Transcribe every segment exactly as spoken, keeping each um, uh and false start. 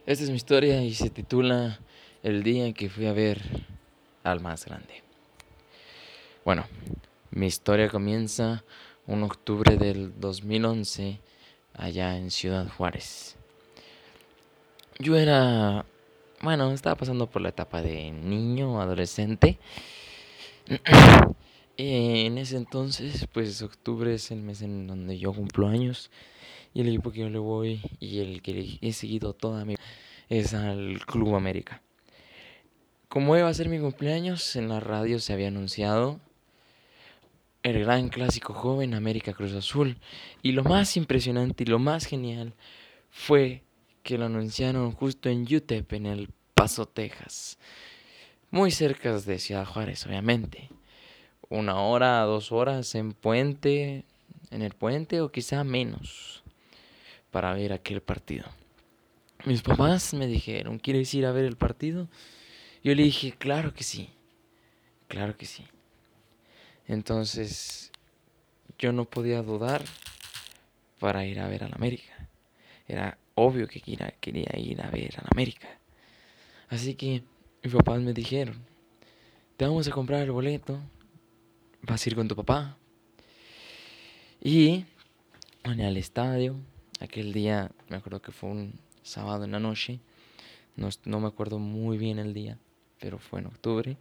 Esta es mi historia y se titula El día en que fui a ver al más grande. Bueno, mi historia comienza un octubre del dos mil once allá en Ciudad Juárez. Yo era, bueno, estaba pasando por la etapa de niño, adolescente. En ese entonces, pues octubre es el mes en donde yo cumplo años. Y el equipo que yo le voy y el que he seguido toda mi vida es al Club América. Como iba a ser mi cumpleaños, en la radio se había anunciado el gran clásico joven América Cruz Azul. Y lo más impresionante y lo más genial fue que lo anunciaron justo en U T E P, en El Paso, Texas. Muy cerca de Ciudad Juárez, obviamente. Una hora, dos horas en puente, en el puente o quizá menos para ver aquel partido. Mis papás me dijeron, ¿quieres ir a ver el partido? Yo le dije, claro que sí, claro que sí. Entonces yo no podía dudar para ir a ver al América. Era obvio que quería ir a ver al América. Así que mis papás me dijeron, te vamos a comprar el boleto, vas a ir con tu papá. Y en el estadio, aquel día, me acuerdo que fue un sábado en la noche, no, no me acuerdo muy bien el día, pero fue en octubre.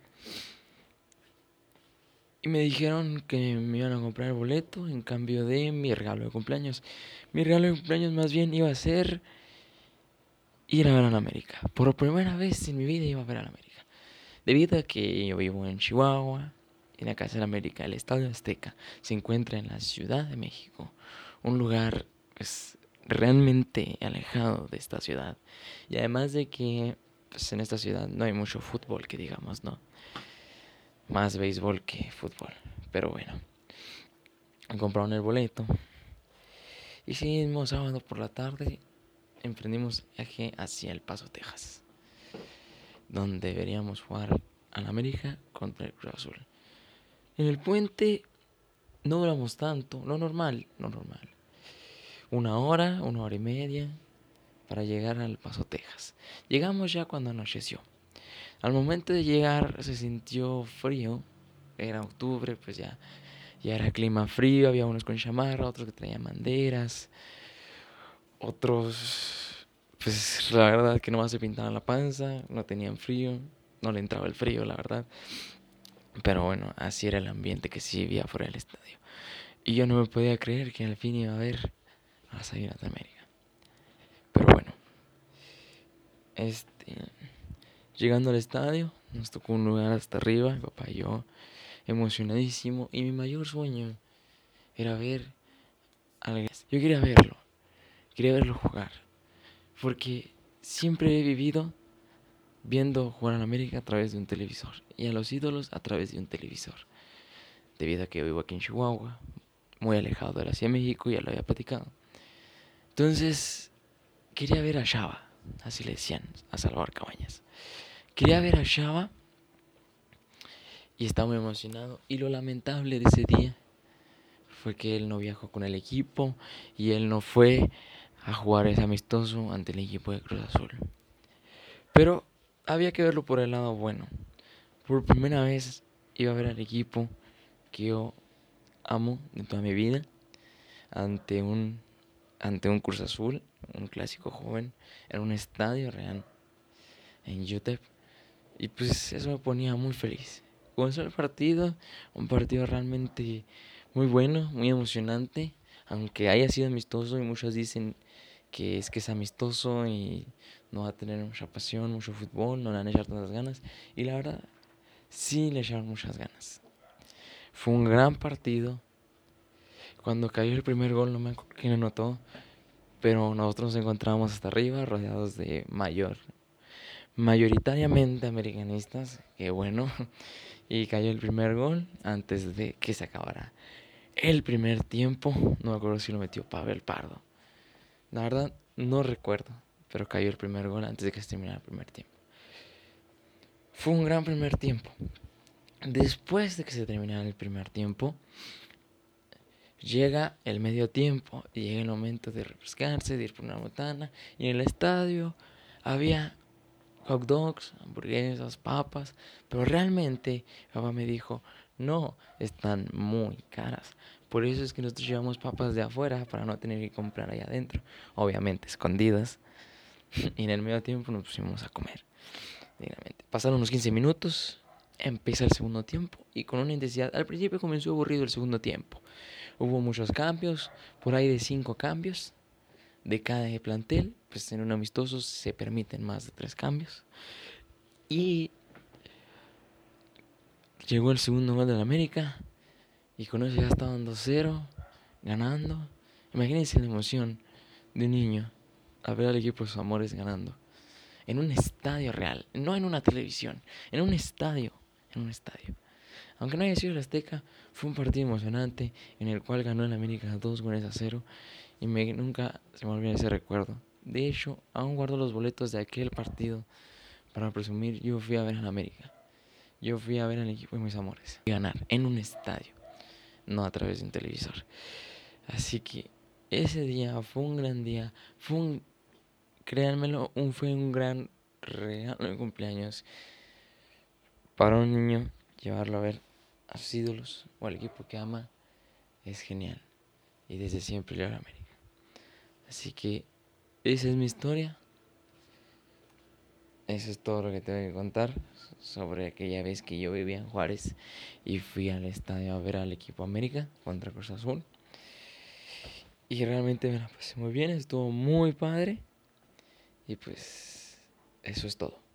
Y me dijeron que me iban a comprar el boleto en cambio de mi regalo de cumpleaños. Mi regalo de cumpleaños más bien iba a ser ir a ver a la América. Por primera vez en mi vida iba a ver a la América. Debido a que yo vivo en Chihuahua, en la Casa de la América, el Estadio Azteca se encuentra en la Ciudad de México. Un lugar pues, realmente alejado de esta ciudad. Y además de que pues, en esta ciudad no hay mucho fútbol, que digamos, ¿no? Más béisbol que fútbol. Pero bueno, compraron el boleto. Y seguimos sábado por la tarde, emprendimos viaje hacia El Paso, Texas, donde deberíamos jugar al América contra el Cruz Azul. En el puente no duramos tanto, lo normal, lo normal. Una hora, una hora y media para llegar al Paso, Texas. Llegamos ya cuando anocheció. Al momento de llegar se sintió frío, era octubre, pues ya, ya era clima frío, había unos con chamarra, otros que traían banderas, otros, pues la verdad que nomás se pintaban la panza, no tenían frío, no le entraba el frío, la verdad. Pero bueno, así era el ambiente que se vivía fuera del estadio. Y yo no me podía creer que al fin iba a ver a las Águilas de América. Pero bueno, este, llegando al estadio, nos tocó un lugar hasta arriba, mi papá y yo, emocionadísimo. Y mi mayor sueño era ver a la... Yo quería verlo, quería verlo jugar. Porque siempre he vivido viendo jugar a América a través de un televisor y a los ídolos a través de un televisor. Debido a que vivo aquí en Chihuahua, muy alejado de la Ciudad de México, ya lo había platicado. Entonces, quería ver a Chava, así le decían a Salvador Cabañas. Quería ver a Chava y estaba muy emocionado. Y lo lamentable de ese día fue que él no viajó con el equipo y él no fue a jugar ese amistoso ante el equipo de Cruz Azul. Pero había que verlo por el lado bueno. Por primera vez iba a ver al equipo que yo amo de toda mi vida ante un ante un Cruz Azul, un clásico joven, en un estadio real en U T E P. Y pues eso me ponía muy feliz. Comenzó el partido, un partido realmente muy bueno, muy emocionante, aunque haya sido amistoso y muchos dicen que es que es amistoso y no va a tener mucha pasión, mucho fútbol, no le van a echar tantas ganas. Y la verdad, sí le echaron muchas ganas. Fue un gran partido. Cuando cayó el primer gol, no me acuerdo quién anotó, pero nosotros nos encontrábamos hasta arriba, rodeados de mayor, mayoritariamente americanistas, que bueno, y cayó el primer gol antes de que se acabara el primer tiempo. No me acuerdo si lo metió Pavel Pardo. La verdad, no recuerdo, pero cayó el primer gol antes de que se terminara el primer tiempo. Fue un gran primer tiempo. Después de que se terminara el primer tiempo, llega el medio tiempo y llega el momento de refrescarse, de ir por una botana. Y en el estadio había hot dogs, hamburguesas, papas, pero realmente mi papá me dijo, no, están muy caras. Por eso es que nosotros llevamos papas de afuera para no tener que comprar allá adentro, obviamente escondidas. Y en el medio tiempo nos pusimos a comer. Dignamente. Pasaron unos quince minutos, empieza el segundo tiempo y con una intensidad. Al principio comenzó aburrido el segundo tiempo. Hubo muchos cambios, por ahí de cinco cambios de cada plantel. Pues en un amistoso se permiten más de tres cambios. Y llegó el segundo gol de la América y con eso ya estaban dos cero, ganando. Imagínense la emoción de un niño al ver al equipo de sus amores ganando. En un estadio real, no en una televisión, en un estadio, en un estadio. Aunque no haya sido el Azteca, fue un partido emocionante en el cual ganó el América dos goles a cero y me, nunca se me olvida ese recuerdo. De hecho, aún guardo los boletos de aquel partido para presumir, yo fui a ver al América. Yo fui a ver al equipo de mis amores. Y ganar en un estadio, no a través de un televisor. Así que ese día fue un gran día, fue un, créanmelo, un, fue un gran regalo de cumpleaños para un niño. Llevarlo a ver a sus ídolos o al equipo que ama es genial. Y desde siempre le voy a América. Así que esa es mi historia. Eso es todo lo que tengo que contar sobre aquella vez que yo vivía en Juárez y fui al estadio a ver al equipo América contra Cruz Azul. Y realmente me la pasé muy bien, estuvo muy padre. Y pues eso es todo.